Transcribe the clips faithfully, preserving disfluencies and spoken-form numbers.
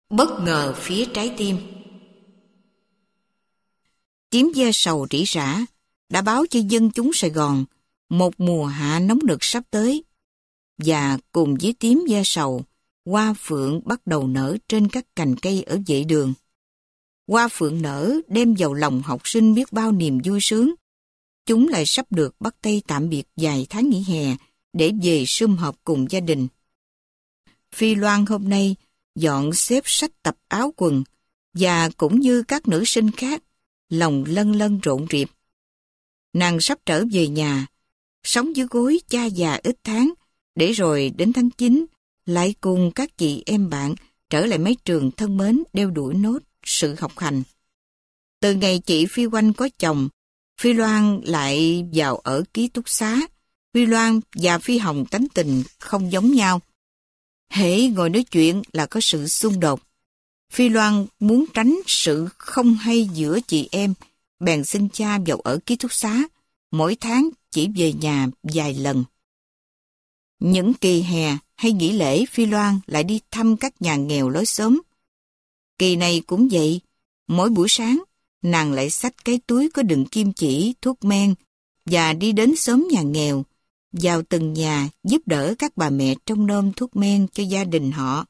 Bất ngờ phía trái tim. Tiếng ve sầu rỉ rả đã báo cho dân chúng Sài Gòn một mùa hạ nóng nực sắp tới. Và cùng với tiếng ve sầu, hoa phượng bắt đầu nở trên các cành cây ở vệ đường. Hoa phượng nở đem vào lòng học sinh biết bao niềm vui sướng. Chúng lại sắp được bắt tay tạm biệt vài tháng nghỉ hè để về sum họp cùng gia đình. Phi Loan hôm nay dọn xếp sách tập áo quần, và cũng như các nữ sinh khác, lòng lân lân rộn rịp. Nàng sắp trở về nhà, sống dưới gối cha già ít tháng, để rồi đến tháng chín, lại cùng các chị em bạn trở lại mấy trường thân mến đeo đuổi nốt sự học hành. Từ ngày chị Phi Oanh có chồng, Phi Loan lại vào ở ký túc xá. Phi Loan và Phi Hồng tánh tình không giống nhau. Hễ ngồi nói chuyện là có sự xung đột. Phi Loan muốn tránh sự không hay giữa chị em, bèn xin cha vào ở ký túc xá, mỗi tháng chỉ về nhà vài lần. Những kỳ hè hay nghỉ lễ, Phi Loan lại đi thăm các nhà nghèo lối xóm. Kỳ này cũng vậy, mỗi buổi sáng, nàng lại xách cái túi có đựng kim chỉ, thuốc men, và đi đến xóm nhà nghèo, vào từng nhà giúp đỡ các bà mẹ trông nom thuốc men cho gia đình họ.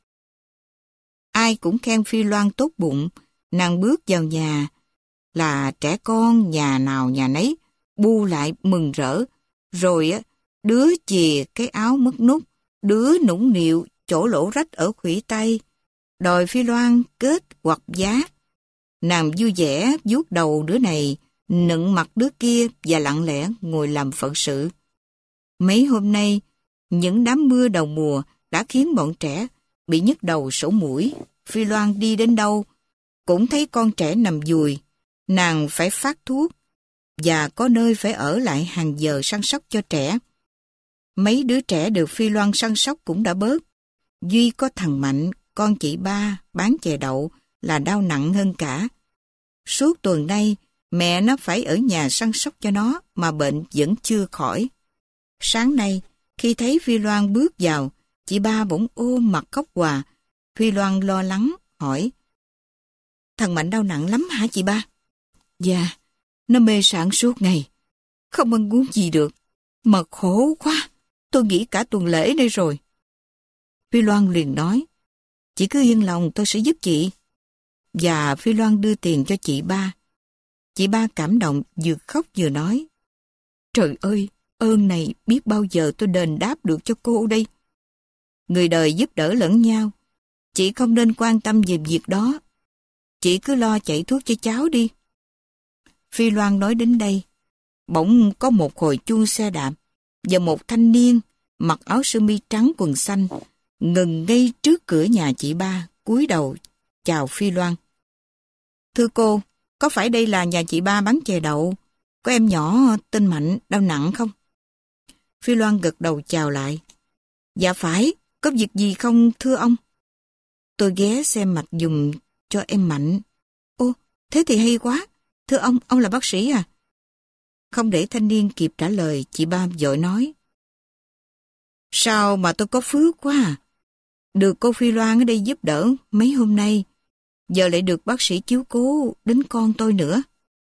Ai cũng khen Phi Loan tốt bụng, nàng bước vào nhà là trẻ con nhà nào nhà nấy, bu lại mừng rỡ, rồi đứa chìa cái áo mất nút, đứa nũng nịu chỗ lỗ rách ở khuỷu tay, đòi Phi Loan kết hoặc giá. Nàng vui vẻ vuốt đầu đứa này, nựng mặt đứa kia và lặng lẽ ngồi làm phận sự. Mấy hôm nay, những đám mưa đầu mùa đã khiến bọn trẻ bị nhức đầu sổ mũi. Phi Loan đi đến đâu cũng thấy con trẻ nằm dùi. Nàng phải phát thuốc và có nơi phải ở lại hàng giờ săn sóc cho trẻ. Mấy đứa trẻ được Phi Loan săn sóc cũng đã bớt. Duy có thằng Mạnh, con chị ba, bán chè đậu là đau nặng hơn cả. Suốt tuần nay, mẹ nó phải ở nhà săn sóc cho nó mà bệnh vẫn chưa khỏi. Sáng nay, khi thấy Phi Loan bước vào, chị ba bỗng ôm mặt khóc òa. Phi Loan lo lắng, hỏi: "Thằng Mạnh đau nặng lắm hả chị ba?" "Dạ, nó mê sảng suốt ngày, không ăn uống gì được, mà khổ quá, tôi nghĩ cả tuần lễ đây rồi." Phi Loan liền nói: "Chị cứ yên lòng, tôi sẽ giúp chị." Và Phi Loan đưa tiền cho chị ba. Chị ba cảm động vừa khóc vừa nói: "Trời ơi, ơn này biết bao giờ tôi đền đáp được cho cô đây." Người đời giúp đỡ lẫn nhau, chị không nên quan tâm về việc đó. Chị cứ lo chạy thuốc cho cháu đi. Phi Loan nói đến đây, bỗng có một hồi chuông xe đạp và một thanh niên mặc áo sơ mi trắng quần xanh ngừng ngay trước cửa nhà chị ba, cúi đầu chào Phi Loan. "Thưa cô, có phải đây là nhà chị ba bán chè đậu? Có em nhỏ tên Mạnh đau nặng không?" Phi Loan gật đầu chào lại. "Dạ phải, có việc gì không thưa ông?" "Tôi ghé xem mạch giùm cho em Mạnh." "Ô, thế thì hay quá. Thưa ông, ông là bác sĩ à?" Không để thanh niên kịp trả lời, chị ba vội nói: "Sao mà tôi có phước quá à. Được cô Phi Loan ở đây giúp đỡ mấy hôm nay, giờ lại được bác sĩ chiếu cố đến con tôi nữa."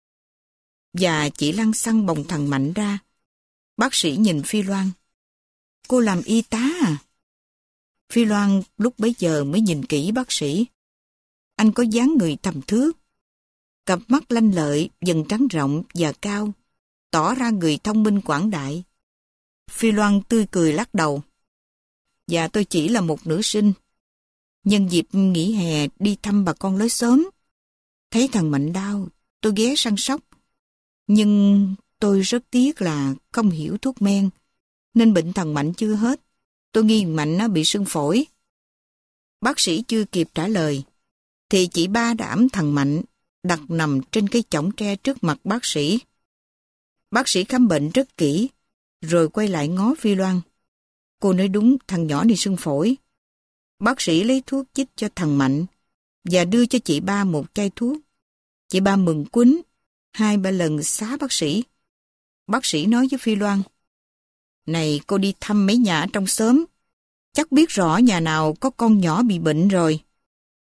Và chị lăn xăng bồng thằng Mạnh ra. Bác sĩ nhìn Phi Loan: "Cô làm y tá à?" Phi Loan lúc bấy giờ mới nhìn kỹ bác sĩ. Anh có dáng người thầm thước, cặp mắt lanh lợi, dần trắng rộng và cao, tỏ ra người thông minh quảng đại. Phi Loan tươi cười lắc đầu: "Dạ tôi chỉ là một nữ sinh. Nhân dịp nghỉ hè đi thăm bà con lối xóm. Thấy thằng Mạnh đau, tôi ghé săn sóc. Nhưng tôi rất tiếc là không hiểu thuốc men, nên bệnh thằng Mạnh chưa hết. Tôi nghi Mạnh nó bị sưng phổi." Bác sĩ chưa kịp trả lời, thì chị ba đã ẵm thằng Mạnh đặt nằm trên cây chõng tre trước mặt bác sĩ. Bác sĩ khám bệnh rất kỹ, rồi quay lại ngó Phi Loan. "Cô nói đúng, thằng nhỏ này sưng phổi." Bác sĩ lấy thuốc chích cho thằng Mạnh và đưa cho chị ba một chai thuốc. Chị ba mừng quýnh, hai ba lần xá bác sĩ. Bác sĩ nói với Phi Loan: "Này, cô đi thăm mấy nhà trong xóm, chắc biết rõ nhà nào có con nhỏ bị bệnh rồi.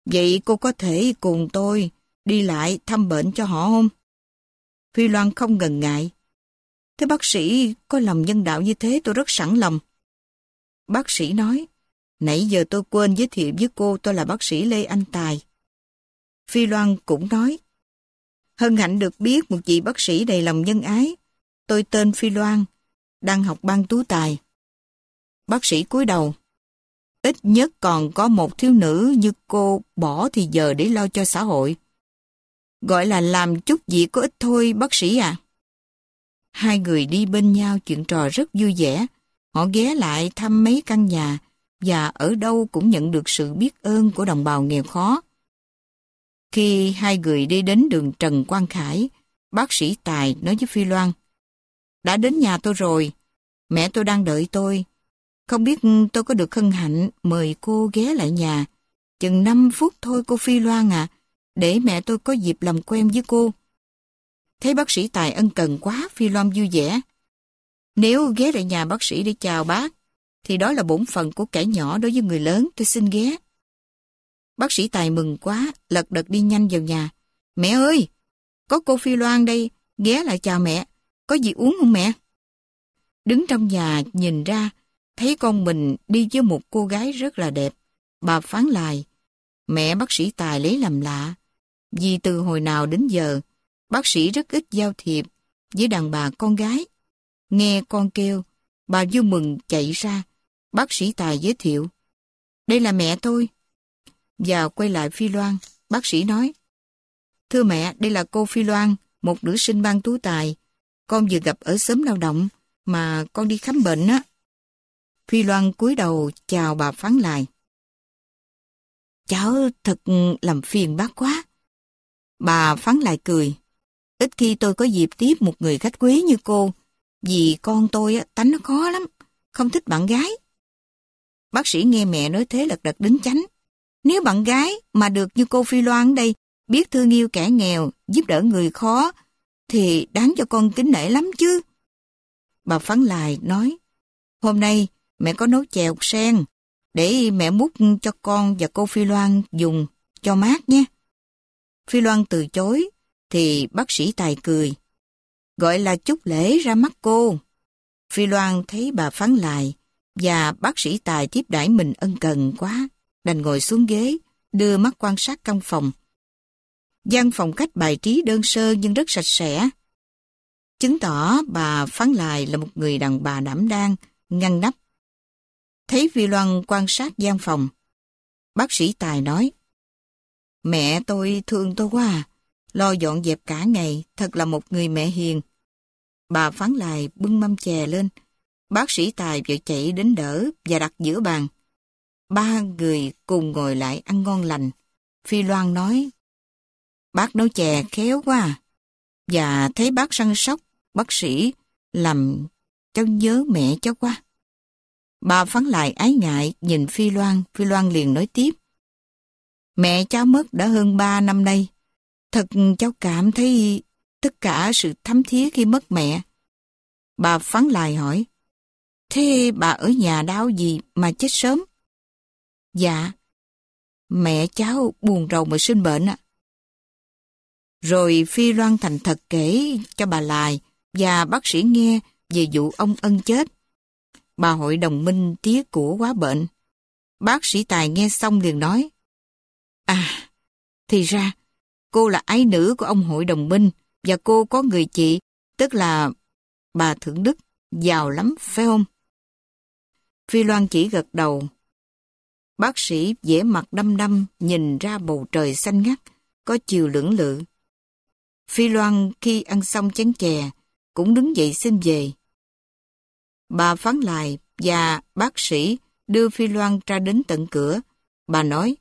Vậy cô có thể cùng tôi đi lại thăm bệnh cho họ không? Phi Loan không ngần ngại. Thế bác sĩ có lòng nhân đạo như thế tôi rất sẵn lòng. Bác sĩ nói, nãy giờ tôi quên giới thiệu với cô tôi là bác sĩ Lê Anh Tài. Phi Loan cũng nói, hân hạnh được biết một vị bác sĩ đầy lòng nhân ái. Tôi tên Phi Loan, đang học ban tú tài. Bác sĩ cúi đầu. Ít nhất còn có một thiếu nữ như cô bỏ thì giờ để lo cho xã hội. Gọi là làm chút việc có ích thôi bác sĩ à. Hai người đi bên nhau chuyện trò rất vui vẻ. Họ ghé lại thăm mấy căn nhà và ở đâu cũng nhận được sự biết ơn của đồng bào nghèo khó. Khi hai người đi đến đường Trần Quang Khải, bác sĩ Tài nói với Phi Loan, đã đến nhà tôi rồi, mẹ tôi đang đợi tôi. Không biết tôi có được hân hạnh mời cô ghé lại nhà. Chừng năm phút thôi cô Phi Loan à, để mẹ tôi có dịp làm quen với cô. Thấy bác sĩ Tài ân cần quá, Phi Loan vui vẻ. Nếu ghé lại nhà bác sĩ để chào bác, thì đó là bổn phận của kẻ nhỏ đối với người lớn, tôi xin ghé. Bác sĩ Tài mừng quá, lật đật đi nhanh vào nhà. Mẹ ơi, có cô Phi Loan đây, ghé lại chào mẹ. Có gì uống không mẹ? Đứng trong nhà nhìn ra, thấy con mình đi với một cô gái rất là đẹp. Bà phán lại, mẹ bác sĩ Tài lấy làm lạ. Vì từ hồi nào đến giờ, bác sĩ rất ít giao thiệp với đàn bà con gái. Nghe con kêu, bà vui mừng chạy ra. Bác sĩ Tài giới thiệu, đây là mẹ tôi. Và quay lại Phi Loan, bác sĩ nói, thưa mẹ, đây là cô Phi Loan, một nữ sinh ban tú tài. Con vừa gặp ở xóm lao động mà con đi khám bệnh á. Phi Loan cúi đầu chào bà phán lại. Cháu thật làm phiền bác quá. Bà phán lại cười. Ít khi tôi có dịp tiếp một người khách quý như cô, vì con tôi á, tánh nó khó lắm, không thích bạn gái. Bác sĩ nghe mẹ nói thế lật đật đính chánh. Nếu bạn gái mà được như cô Phi Loan ở đây, biết thương yêu kẻ nghèo, giúp đỡ người khó, thì đáng cho con kính nể lắm chứ. Bà phán lại nói, hôm nay mẹ có nấu chèo sen, để mẹ múc cho con và cô Phi Loan dùng cho mát nhé. Phi Loan từ chối, thì bác sĩ Tài cười. Gọi là chúc lễ ra mắt cô. Phi Loan thấy bà phán lại, và bác sĩ Tài tiếp đãi mình ân cần quá, đành ngồi xuống ghế, đưa mắt quan sát căn phòng. Gian phòng khách bài trí đơn sơ nhưng rất sạch sẽ, chứng tỏ bà phán lại là một người đàn bà đảm đang, ngăn nắp. Thấy Phi Loan quan sát gian phòng, bác sĩ Tài nói, mẹ tôi thương tôi quá à, lo dọn dẹp cả ngày, thật là một người mẹ hiền. Bà phán lại bưng mâm chè lên, bác sĩ Tài vội chạy đến đỡ và đặt giữa bàn. Ba người cùng ngồi lại ăn ngon lành. Phi Loan nói, bác nấu chè khéo quá à. Và thấy bác săn sóc, bác sĩ làm cháu nhớ mẹ cháu quá. Bà phán lại ái ngại nhìn Phi Loan, Phi Loan liền nói tiếp. Mẹ cháu mất đã hơn ba năm nay. Thật cháu cảm thấy tất cả sự thấm thía khi mất mẹ. Bà phán lại hỏi, thế bà ở nhà đau gì mà chết sớm? Dạ, mẹ cháu buồn rầu mà sinh bệnh ạ. Rồi Phi Loan thành thật kể cho bà Lài và bác sĩ nghe về vụ ông Ân chết. Bà hội đồng minh tía của quá bệnh. Bác sĩ Tài nghe xong liền nói, à, thì ra cô là ái nữ của ông hội đồng minh và cô có người chị, tức là bà Thượng Đức, giàu lắm phải không? Phi Loan chỉ gật đầu. Bác sĩ vẻ mặt đăm đăm nhìn ra bầu trời xanh ngắt, có chiều lưỡng lự. Phi Loan khi ăn xong chén chè, cũng đứng dậy xin về. Bà phán lại và bác sĩ đưa Phi Loan ra đến tận cửa. Bà nói,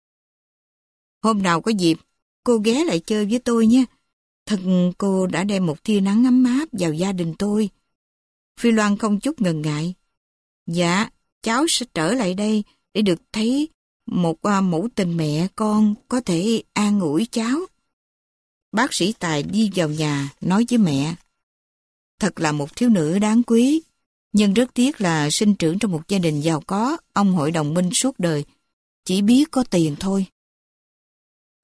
hôm nào có dịp, cô ghé lại chơi với tôi nhé. Thật cô đã đem một tia nắng ấm áp vào gia đình tôi. Phi Loan không chút ngần ngại. Dạ, cháu sẽ trở lại đây để được thấy một uh, mẫu tình mẹ con có thể an ủi cháu. Bác sĩ Tài đi vào nhà nói với mẹ, thật là một thiếu nữ đáng quý, nhưng rất tiếc là sinh trưởng trong một gia đình giàu có, ông hội đồng minh suốt đời chỉ biết có tiền thôi.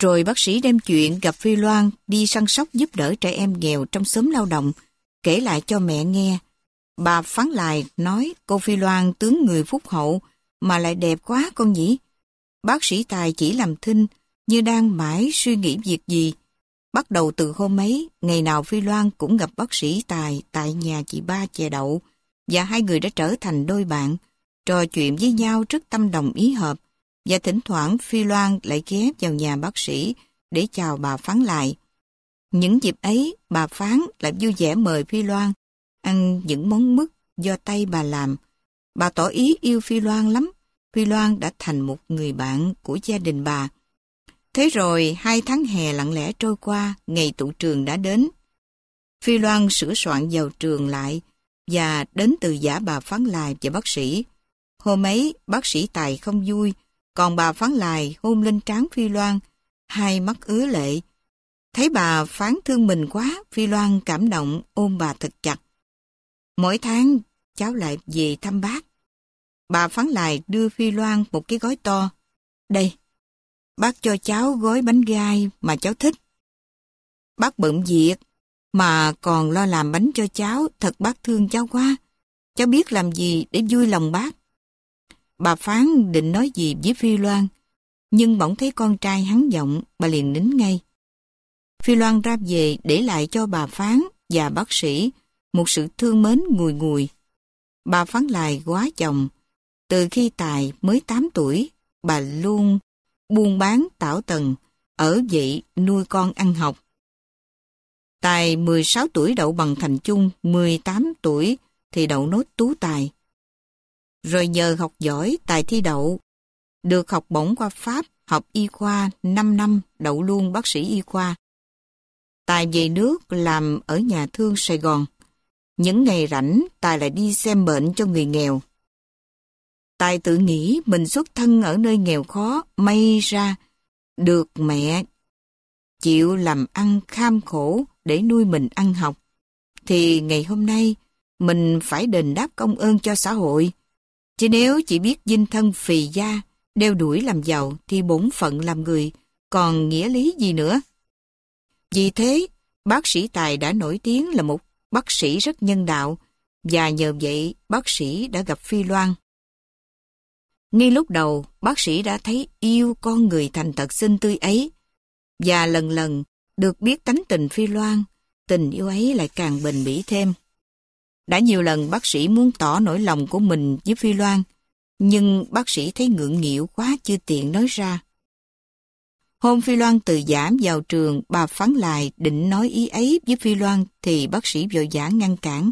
Rồi bác sĩ đem chuyện gặp Phi Loan đi săn sóc giúp đỡ trẻ em nghèo trong xóm lao động, kể lại cho mẹ nghe. Bà phán lại nói cô Phi Loan tướng người phúc hậu mà lại đẹp quá con nhỉ. Bác sĩ Tài chỉ làm thinh như đang mãi suy nghĩ việc gì. Bắt đầu từ hôm ấy, ngày nào Phi Loan cũng gặp bác sĩ Tài tại nhà chị Ba chè đậu, và hai người đã trở thành đôi bạn, trò chuyện với nhau rất tâm đồng ý hợp, và thỉnh thoảng Phi Loan lại ghé vào nhà bác sĩ để chào bà Phán lại. Những dịp ấy, bà Phán lại vui vẻ mời Phi Loan ăn những món mứt do tay bà làm. Bà tỏ ý yêu Phi Loan lắm. Phi Loan đã thành một người bạn của gia đình bà. Thế rồi hai tháng hè lặng lẽ trôi qua, ngày tụ trường đã đến. Phi Loan sửa soạn vào trường lại và đến từ giả bà Phán Lại và bác sĩ. Hôm ấy bác sĩ Tài không vui, còn bà Phán Lại hôn lên trán Phi Loan, hai mắt ứa lệ. Thấy bà Phán thương mình quá, Phi Loan cảm động ôm bà thật chặt. Mỗi tháng cháu lại về thăm bác. Bà Phán Lại đưa Phi Loan một cái gói to. Đây, bác cho cháu gói bánh gai mà cháu thích. Bác bận việc mà còn lo làm bánh cho cháu, thật bác thương cháu quá. Cháu biết làm gì để vui lòng bác. Bà Phán định nói gì với Phi Loan, nhưng bỗng thấy con trai hắn giọng, bà liền nín ngay. Phi Loan ra về để lại cho bà Phán và bác sĩ một sự thương mến ngùi ngùi. Bà Phán Lại quá chồng. Từ khi Tài mới tám tuổi, bà luôn buôn bán tảo tần, ở vậy nuôi con ăn học. Tài mười sáu tuổi đậu bằng thành chung, mười tám tuổi thì đậu nốt tú tài. Rồi nhờ học giỏi, Tài thi đậu, được học bổng qua Pháp, học y khoa năm năm, đậu luôn bác sĩ y khoa. Tài về nước làm ở nhà thương Sài Gòn. Những ngày rảnh, Tài lại đi xem bệnh cho người nghèo. Tài tự nghĩ mình xuất thân ở nơi nghèo khó, may ra được mẹ chịu làm ăn kham khổ để nuôi mình ăn học. Thì ngày hôm nay mình phải đền đáp công ơn cho xã hội. Chứ nếu chỉ biết dinh thân phì gia, đeo đuổi làm giàu thì bổn phận làm người còn nghĩa lý gì nữa. Vì thế, bác sĩ Tài đã nổi tiếng là một bác sĩ rất nhân đạo, và nhờ vậy bác sĩ đã gặp Phi Loan. Ngay lúc đầu, bác sĩ đã thấy yêu con người thành thật xinh tươi ấy, và lần lần được biết tánh tình Phi Loan, tình yêu ấy lại càng bền bỉ thêm. Đã nhiều lần bác sĩ muốn tỏ nỗi lòng của mình với Phi Loan, nhưng bác sĩ thấy ngượng nghịu quá chưa tiện nói ra. Hôm Phi Loan từ giảng vào trường, bà Phán Lại định nói ý ấy với Phi Loan thì bác sĩ vội vã ngăn cản.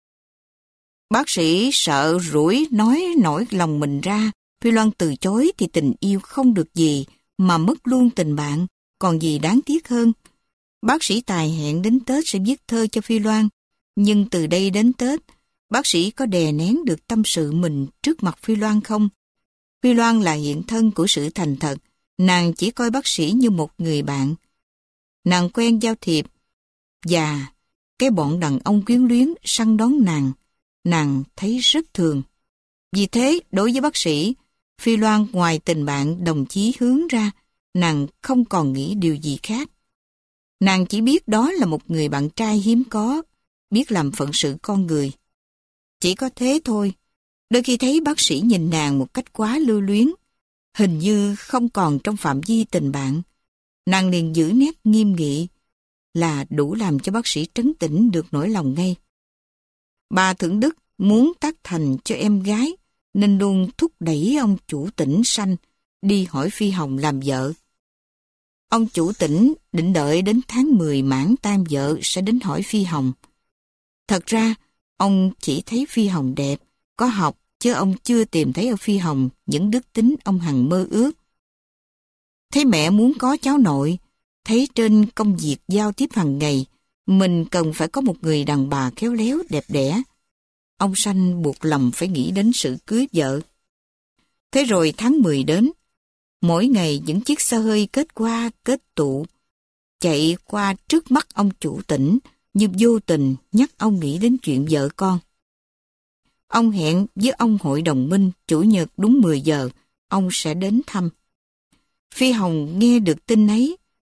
Bác sĩ sợ rủi nói nổi lòng mình ra, Phi Loan từ chối thì tình yêu không được gì mà mất luôn tình bạn, còn gì đáng tiếc hơn. Bác sĩ Tài hẹn đến Tết sẽ viết thơ cho Phi Loan, nhưng từ đây đến Tết, bác sĩ có đè nén được tâm sự mình trước mặt Phi Loan không? Phi Loan là hiện thân của sự thành thật, nàng chỉ coi bác sĩ như một người bạn. Nàng quen giao thiệp, và cái bọn đàn ông quyến luyến săn đón nàng, nàng thấy rất thường. Vì thế, đối với bác sĩ, Phi Loan ngoài tình bạn đồng chí hướng ra, nàng không còn nghĩ điều gì khác. Nàng chỉ biết đó là một người bạn trai hiếm có, biết làm phận sự con người. Chỉ có thế thôi, đôi khi thấy bác sĩ nhìn nàng một cách quá lưu luyến, hình như không còn trong phạm vi tình bạn, nàng liền giữ nét nghiêm nghị, là đủ làm cho bác sĩ trấn tĩnh được nỗi lòng ngay. Bà Thượng Đức muốn tác thành cho em gái, nên luôn thúc đẩy ông chủ tỉnh Sanh đi hỏi Phi Hồng làm vợ. Ông chủ tỉnh định đợi đến tháng mười mãn tam vợ sẽ đến hỏi Phi Hồng. Thật ra, ông chỉ thấy Phi Hồng đẹp, có học, chứ ông chưa tìm thấy ở Phi Hồng những đức tính ông hằng mơ ước. Thấy mẹ muốn có cháu nội, thấy trên công việc giao tiếp hàng ngày, mình cần phải có một người đàn bà khéo léo, đẹp đẽ. Ông Sanh buộc lòng phải nghĩ đến sự cưới vợ. Thế rồi tháng mười đến, mỗi ngày những chiếc xe hơi kết qua kết tụ, chạy qua trước mắt ông chủ tỉnh, như vô tình nhắc ông nghĩ đến chuyện vợ con. Ông hẹn với ông hội đồng minh chủ nhật đúng mười giờ, ông sẽ đến thăm. Phi Hồng nghe được tin ấy,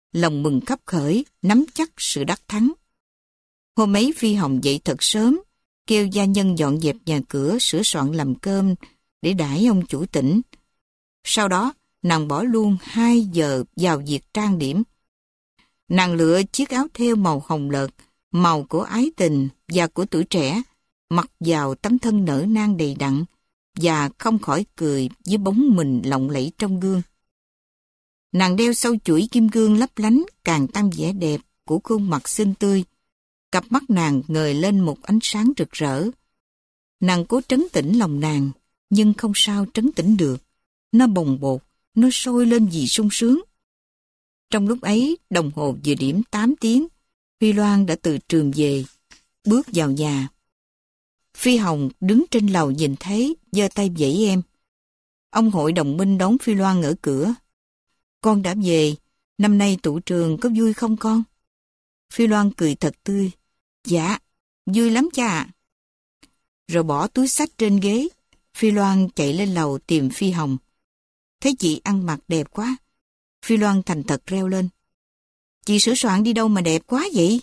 lòng mừng khấp khởi, nắm chắc sự đắc thắng. Hôm ấy Phi Hồng dậy thật sớm, kêu gia nhân dọn dẹp nhà cửa, sửa soạn làm cơm để đãi ông chủ tỉnh. Sau đó, nàng bỏ luôn hai giờ vào việc trang điểm. Nàng lựa chiếc áo thêu màu hồng lợt, màu của ái tình và của tuổi trẻ, mặc vào tấm thân nở nang đầy đặn, và không khỏi cười với bóng mình lộng lẫy trong gương. Nàng đeo sâu chuỗi kim cương lấp lánh càng tăng vẻ đẹp của khuôn mặt xinh tươi. Cặp mắt nàng ngời lên một ánh sáng rực rỡ. Nàng cố trấn tĩnh lòng nàng, nhưng không sao trấn tĩnh được. Nó bồng bột, nó sôi lên vì sung sướng. Trong lúc ấy, đồng hồ vừa điểm tám tiếng, Phi Loan đã từ trường về, bước vào nhà. Phi Hồng đứng trên lầu nhìn thấy, giơ tay vẫy em. Ông hội đồng minh đón Phi Loan ở cửa. Con đã về, năm nay tụ trường có vui không con? Phi Loan cười thật tươi. Dạ, vui lắm cha ạ. Rồi bỏ túi xách trên ghế, Phi Loan chạy lên lầu tìm Phi Hồng. Thấy chị ăn mặc đẹp quá, Phi Loan thành thật reo lên. Chị sửa soạn đi đâu mà đẹp quá vậy?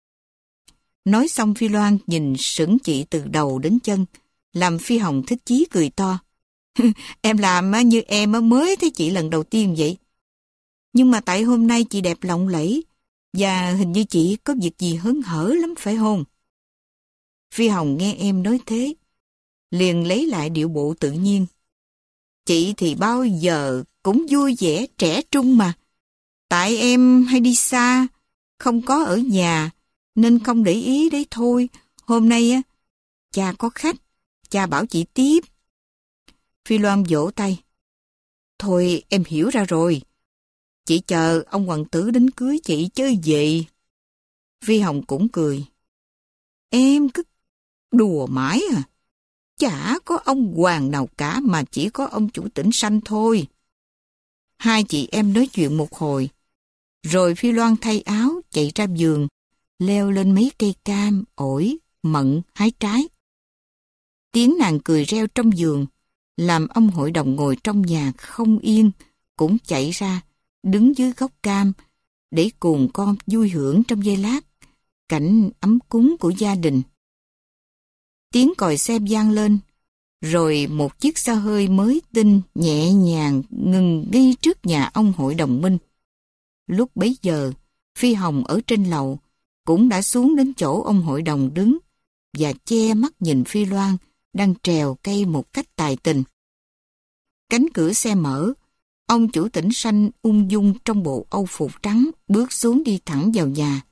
Nói xong Phi Loan nhìn sững chị từ đầu đến chân, làm Phi Hồng thích chí cười to. Em làm như em mới thấy chị lần đầu tiên vậy. Nhưng mà tại hôm nay chị đẹp lộng lẫy, và hình như chị có việc gì hớn hở lắm phải không? Phi Hồng nghe em nói thế, liền lấy lại điệu bộ tự nhiên. Chị thì bao giờ cũng vui vẻ trẻ trung mà. Tại em hay đi xa, không có ở nhà, nên không để ý đấy thôi. Hôm nay á, cha có khách, cha bảo chị tiếp. Phi Loan vỗ tay. Thôi em hiểu ra rồi. Chị chờ ông hoàng tử đến cưới chị chứ gì. Phi Hồng cũng cười. Em cứ đùa mãi à. Chả có ông hoàng nào cả mà chỉ có ông chủ tỉnh Sanh thôi. Hai chị em nói chuyện một hồi. Rồi Phi Loan thay áo chạy ra vườn, leo lên mấy cây cam, ổi, mận, hái trái. Tiếng nàng cười reo trong vườn, làm ông hội đồng ngồi trong nhà không yên, cũng chạy ra, đứng dưới gốc cam, để cùng con vui hưởng trong giây lát, cảnh ấm cúng của gia đình. Tiếng còi xe vang lên, rồi một chiếc xe hơi mới tinh nhẹ nhàng ngừng ngay trước nhà ông hội đồng minh. Lúc bấy giờ, Phi Hồng ở trên lầu cũng đã xuống đến chỗ ông hội đồng đứng và che mắt nhìn Phi Loan đang trèo cây một cách tài tình. Cánh cửa xe mở, ông chủ tỉnh Sanh ung dung trong bộ âu phục trắng bước xuống đi thẳng vào nhà.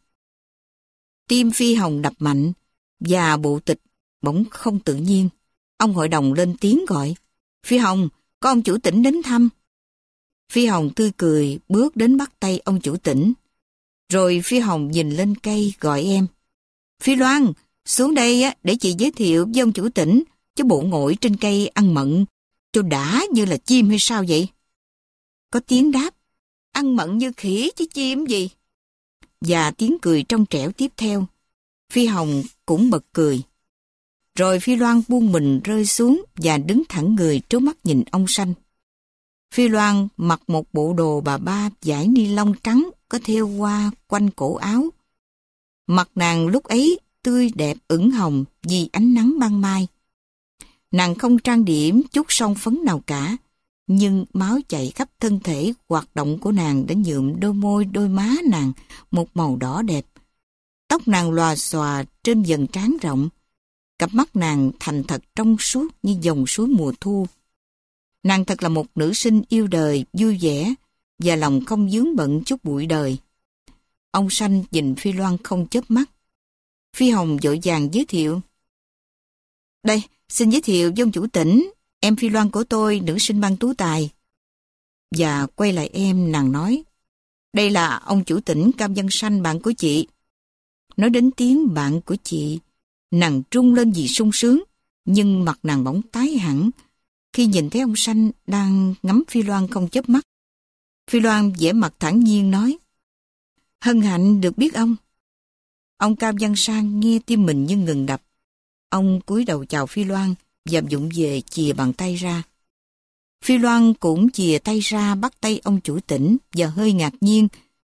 Tim Phi Hồng đập mạnh và bộ tịch bỗng không tự nhiên. Ông hội đồng lên tiếng gọi. Phi Hồng, có ông chủ tỉnh đến thăm. Phi Hồng tươi cười bước đến bắt tay ông chủ tỉnh. Rồi Phi Hồng nhìn lên cây gọi em. Phi Loan, xuống đây á để chị giới thiệu với ông chủ tỉnh, chứ bộ ngồi trên cây ăn mận cho đã như là chim hay sao vậy? Có tiếng đáp. Ăn mận như khỉ chứ chim gì? Và tiếng cười trong trẻo tiếp theo. Phi Hồng cũng bật cười. Rồi Phi Loan buông mình rơi xuống và đứng thẳng người trước mắt nhìn ông Sanh. Phi Loan mặc một bộ đồ bà ba vải ni lông trắng có thêu hoa quanh cổ áo. Mặt nàng lúc ấy tươi đẹp ửng hồng vì ánh nắng ban mai. Nàng không trang điểm chút son phấn nào cả, nhưng máu chảy khắp thân thể hoạt động của nàng đã nhuộm đôi môi đôi má nàng một màu đỏ đẹp. Tóc nàng lòa xòa trên vầng trán rộng. Cặp mắt nàng thành thật trong suốt như dòng suối mùa thu. Nàng thật là một nữ sinh yêu đời, vui vẻ và lòng không vướng bận chút bụi đời. Ông Sanh nhìn Phi Loan không chớp mắt. Phi Hồng vội vàng giới thiệu. Đây, xin giới thiệu với ông chủ tỉnh, em Phi Loan của tôi, nữ sinh ban tú tài. Và quay lại em, nàng nói. Đây là ông chủ tỉnh Cam Văn Sanh, bạn của chị. Nói đến tiếng bạn của chị, nàng trung lên vì sung sướng, nhưng mặt nàng bỗng tái hẳn khi nhìn thấy ông Sanh đang ngắm Phi Loan không chớp mắt. Phi Loan vẻ mặt thản nhiên nói. Hân hạnh được biết ông. Ông Cam Văn Sang nghe tim mình như ngừng đập. Ông cúi đầu chào Phi Loan và vụng về chìa bàn tay ra. Phi Loan cũng chìa tay ra bắt tay ông chủ tỉnh và hơi ngạc nhiên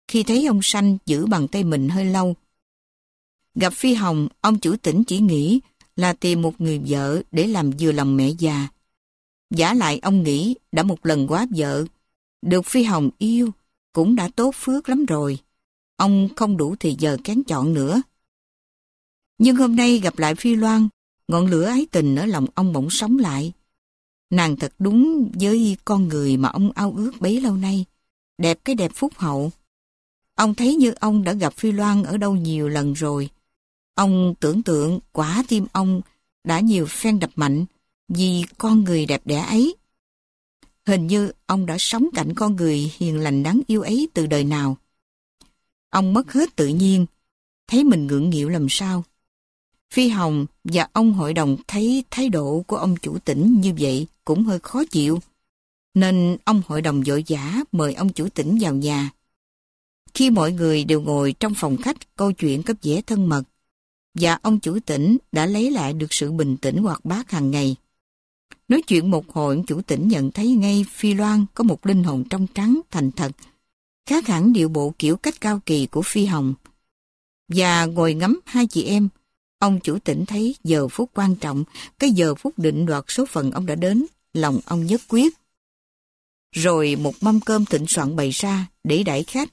khi thấy ông Sanh giữ bàn tay mình hơi lâu. Gặp Phi Hồng, ông chủ tỉnh chỉ nghĩ là tìm một người vợ để làm vừa lòng mẹ già. Vả lại ông nghĩ đã một lần quá vợ, được Phi Hồng yêu cũng đã tốt phước lắm rồi. Ông không đủ thì giờ kén chọn nữa. Nhưng hôm nay gặp lại Phi Loan, ngọn lửa ái tình ở lòng ông bỗng sống lại. Nàng thật đúng với con người mà ông ao ước bấy lâu nay, đẹp cái đẹp phúc hậu. Ông thấy như ông đã gặp Phi Loan ở đâu nhiều lần rồi. Ông tưởng tượng quả tim ông đã nhiều phen đập mạnh vì con người đẹp đẽ ấy. Hình như ông đã sống cạnh con người hiền lành đáng yêu ấy từ đời nào. Ông mất hết tự nhiên, thấy mình ngượng nghịu làm sao. Phi Hồng và ông hội đồng thấy thái độ của ông chủ tỉnh như vậy cũng hơi khó chịu, nên ông hội đồng vội vã mời ông chủ tỉnh vào nhà. Khi mọi người đều ngồi trong phòng khách, câu chuyện có vẻ thân mật, và ông chủ tỉnh đã lấy lại được sự bình tĩnh hoạt bát hàng ngày. Nói chuyện một hồi, ông chủ tỉnh nhận thấy ngay Phi Loan có một linh hồn trong trắng, thành thật, khác hẳn điệu bộ kiểu cách cao kỳ của Phi Hồng. Và ngồi ngắm hai chị em, ông chủ tỉnh thấy giờ phút quan trọng, cái giờ phút định đoạt số phận ông đã đến, lòng ông nhất quyết. Rồi một mâm cơm thịnh soạn bày ra để đãi khách.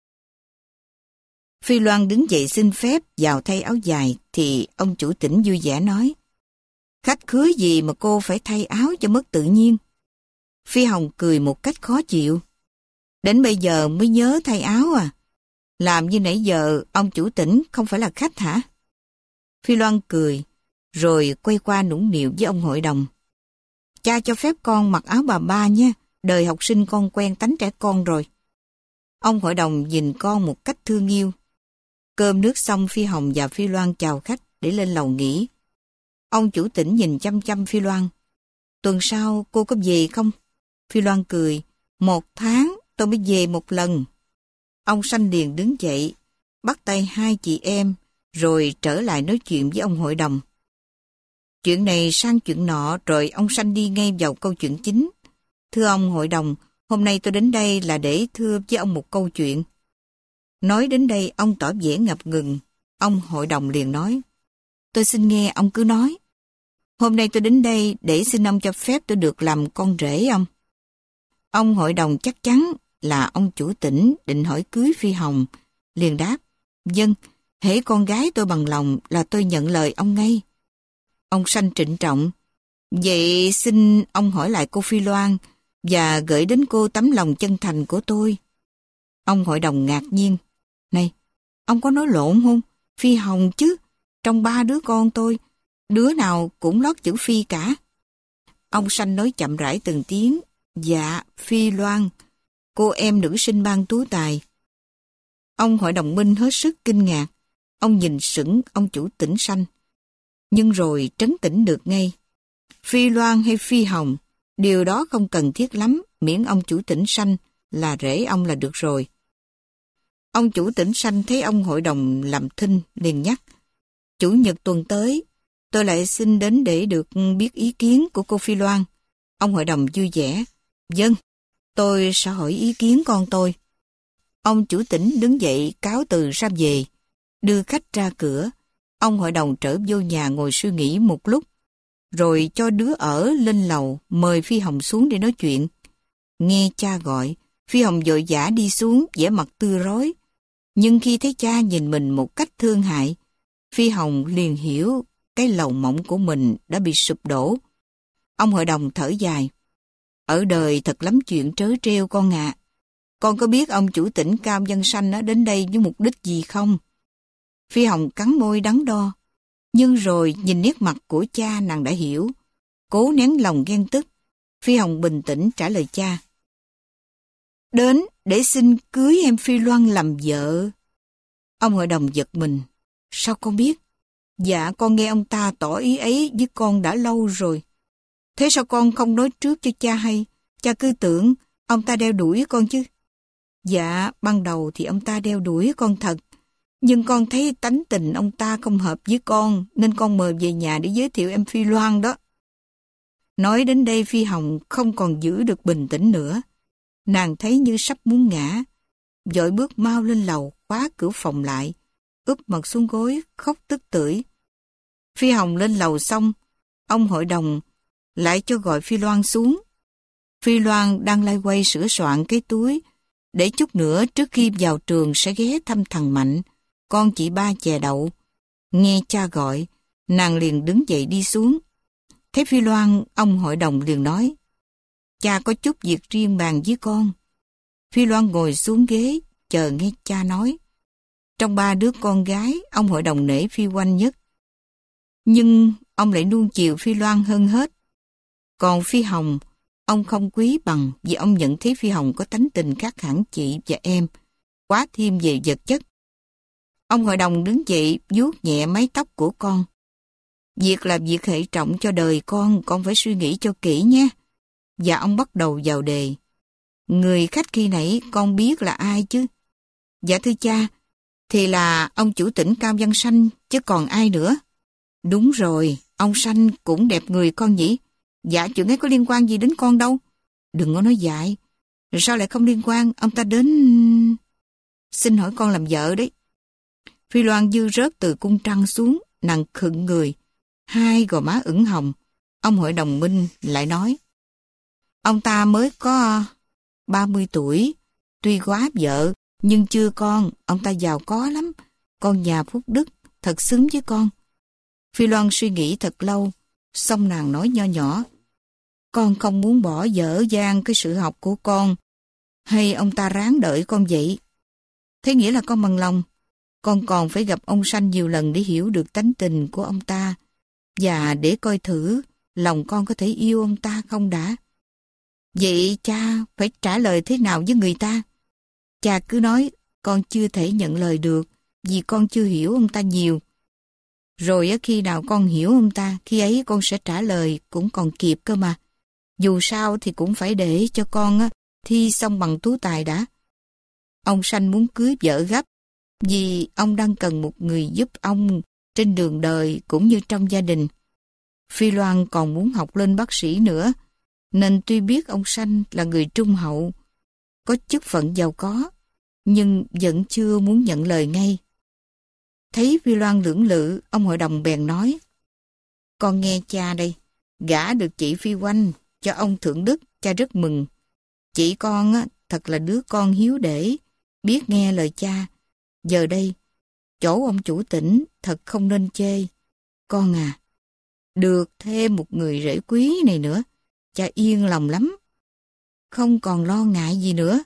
Phi Loan đứng dậy xin phép vào thay áo dài thì ông chủ tỉnh vui vẻ nói: "Khách khứa gì mà cô phải thay áo cho mất tự nhiên?" Phi Hồng cười một cách khó chịu: "Đến bây giờ mới nhớ thay áo à? Làm như nãy giờ ông chủ tỉnh không phải là khách hả?" Phi Loan cười, rồi quay qua nũng nịu với ông hội đồng: "Cha cho phép con mặc áo bà ba nha, đời học sinh con quen tánh trẻ con rồi." Ông hội đồng nhìn con một cách thương yêu. Cơm nước xong, Phi Hồng và Phi Loan chào khách để lên lầu nghỉ. Ông chủ tỉnh nhìn chăm chăm Phi Loan: "Tuần sau cô có về không?" Phi Loan cười: "Một tháng tôi mới về một lần." Ông Sanh liền đứng dậy, bắt tay hai chị em, rồi trở lại nói chuyện với ông hội đồng. Chuyện này sang chuyện nọ, rồi ông Sanh đi ngay vào câu chuyện chính. "Thưa ông hội đồng, hôm nay tôi đến đây là để thưa với ông một câu chuyện." Nói đến đây, ông tỏ vẻ ngập ngừng. Ông hội đồng liền nói: "Tôi xin nghe, ông cứ nói." "Hôm nay tôi đến đây để xin ông cho phép tôi được làm con rể ông." Ông hội đồng chắc chắn là ông chủ tỉnh định hỏi cưới Phi Hồng, liền đáp: "Vâng, hễ con gái tôi bằng lòng là tôi nhận lời ông ngay." Ông Sanh trịnh trọng: "Vậy xin ông hỏi lại cô Phi Loan và gửi đến cô tấm lòng chân thành của tôi." Ông hội đồng ngạc nhiên: "Này, ông có nói lộn không? Phi Hồng chứ, trong ba đứa con tôi, đứa nào cũng lót chữ Phi cả." Ông Sanh nói chậm rãi từng tiếng: "Dạ, Phi Loan, cô em nữ sinh ban tú tài." Ông hội đồng Minh hết sức kinh ngạc. Ông nhìn sững ông chủ tỉnh Sanh, nhưng rồi trấn tĩnh được ngay. Phi Loan hay Phi Hồng, điều đó không cần thiết lắm, miễn ông chủ tỉnh Sanh là rể ông là được rồi. Ông chủ tỉnh Sanh thấy ông hội đồng làm thinh, liền nhắc: "Chủ nhật tuần tới, tôi lại xin đến để được biết ý kiến của cô Phi Loan." Ông hội đồng vui vẻ: "Vâng, tôi sẽ hỏi ý kiến con tôi." Ông chủ tỉnh đứng dậy cáo từ ra về, đưa khách ra cửa. Ông hội đồng trở vô nhà ngồi suy nghĩ một lúc, rồi cho đứa ở lên lầu mời Phi Hồng xuống để nói chuyện. Nghe cha gọi, Phi Hồng vội vã đi xuống, vẻ mặt tươi rói. Nhưng khi thấy cha nhìn mình một cách thương hại, Phi Hồng liền hiểu cái lầu mộng của mình đã bị sụp đổ. Ông hội đồng thở dài: "Ở đời thật lắm chuyện trớ trêu con ạ. À. Con có biết ông chủ tỉnh Cao Văn Sanh nó đến đây với mục đích gì không?" Phi Hồng cắn môi đắn đo, nhưng rồi nhìn nét mặt của cha nàng đã hiểu. Cố nén lòng ghen tức, Phi Hồng bình tĩnh trả lời cha: "Đến để xin cưới em Phi Loan làm vợ." Ông hội đồng giật mình: "Sao con biết?" "Dạ, con nghe ông ta tỏ ý ấy với con đã lâu rồi." "Thế sao con không nói trước cho cha hay? Cha cứ tưởng ông ta đeo đuổi con chứ." "Dạ, ban đầu thì ông ta đeo đuổi con thật, nhưng con thấy tánh tình ông ta không hợp với con, nên con mời về nhà để giới thiệu em Phi Loan đó." Nói đến đây, Phi Hồng không còn giữ được bình tĩnh nữa. Nàng thấy như sắp muốn ngã. vội bước mau lên lầu, khóa cửa phòng lại, úp mặt xuống gối, khóc tức tưởi. Phi Hồng lên lầu xong, ông hội đồng lại cho gọi Phi Loan xuống. Phi Loan đang loay hoay sửa soạn cái túi, để chút nữa trước khi vào trường sẽ ghé thăm thằng Mạnh, con chị ba chè đậu. Nghe cha gọi, nàng liền đứng dậy đi xuống. Thấy Phi Loan, ông hội đồng liền nói, cha có chút việc riêng bàn với con. Phi Loan ngồi xuống ghế, chờ nghe cha nói. Trong ba đứa con gái, ông hội đồng nể Phi Oanh nhất. Nhưng ông lại nuông chiều Phi Loan hơn hết. Còn Phi Hồng, ông không quý bằng vì ông nhận thấy Phi Hồng có tánh tình khác hẳn chị và em, quá thêm về vật chất. Ông hội đồng đứng dậy vuốt nhẹ mái tóc của con. Việc là việc hệ trọng cho đời con, con phải suy nghĩ cho kỹ nhé. Và ông bắt đầu vào đề. Người khách khi nãy con biết là ai chứ? Dạ thưa cha, thì là ông chủ tỉnh Cao Văn Sanh, chứ còn ai nữa? Đúng rồi, ông Sanh cũng đẹp người con nhỉ? Dạ chuyện ấy có liên quan gì đến con đâu. Đừng có nói dại. Rồi sao lại không liên quan? Ông ta đến... Xin hỏi con làm vợ đấy. Phi Loan dư rớt từ cung trăng xuống, nàng khựng người. Hai gò má ửng hồng. Ông hội đồng Minh lại nói. Ông ta mới có ba mươi tuổi. Tuy quá vợ, nhưng chưa con. Ông ta giàu có lắm. Con nhà Phúc Đức, thật xứng với con. Phi Loan suy nghĩ thật lâu. Xong nàng nói nho nhỏ. Con không muốn bỏ dở dang cái sự học của con. Hay ông ta ráng đợi con vậy? Thế nghĩa là con bằng lòng. Con còn phải gặp ông Sanh nhiều lần để hiểu được tánh tình của ông ta. Và để coi thử lòng con có thể yêu ông ta không đã. Vậy cha phải trả lời thế nào với người ta? Cha cứ nói con chưa thể nhận lời được vì con chưa hiểu ông ta nhiều. Rồi khi nào con hiểu ông ta, khi ấy con sẽ trả lời cũng còn kịp cơ mà. Dù sao thì cũng phải để cho con thi xong bằng tú tài đã. Ông Sanh muốn cưới vợ gấp vì ông đang cần một người giúp ông trên đường đời cũng như trong gia đình. Phi Loan còn muốn học lên bác sĩ nữa, nên tuy biết ông Sanh là người trung hậu, có chức phận giàu có, nhưng vẫn chưa muốn nhận lời ngay. Thấy Phi Loan lưỡng lự, ông hội đồng bèn nói, con nghe cha đây, gả được chị Phi Oanh cho ông Thượng Đức, cha rất mừng. Chị con á, thật là đứa con hiếu để, biết nghe lời cha. Giờ đây, chỗ ông chủ tỉnh thật không nên chê. Con à, được thêm một người rể quý này nữa, cha yên lòng lắm. Không còn lo ngại gì nữa.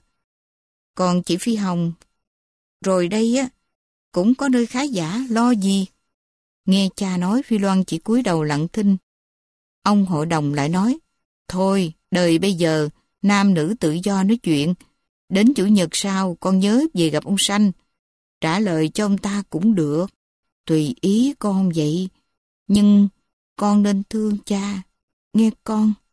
Còn chị Phi Hồng, rồi đây á, cũng có nơi khá giả, lo gì. Nghe cha nói, Phi Loan chỉ cúi đầu lặng thinh. Ông hội đồng lại nói, thôi, đời bây giờ, nam nữ tự do nói chuyện. Đến chủ nhật sau, con nhớ về gặp ông Sanh. Trả lời cho ông ta cũng được. Tùy ý con vậy. Nhưng con nên thương cha. Nghe con.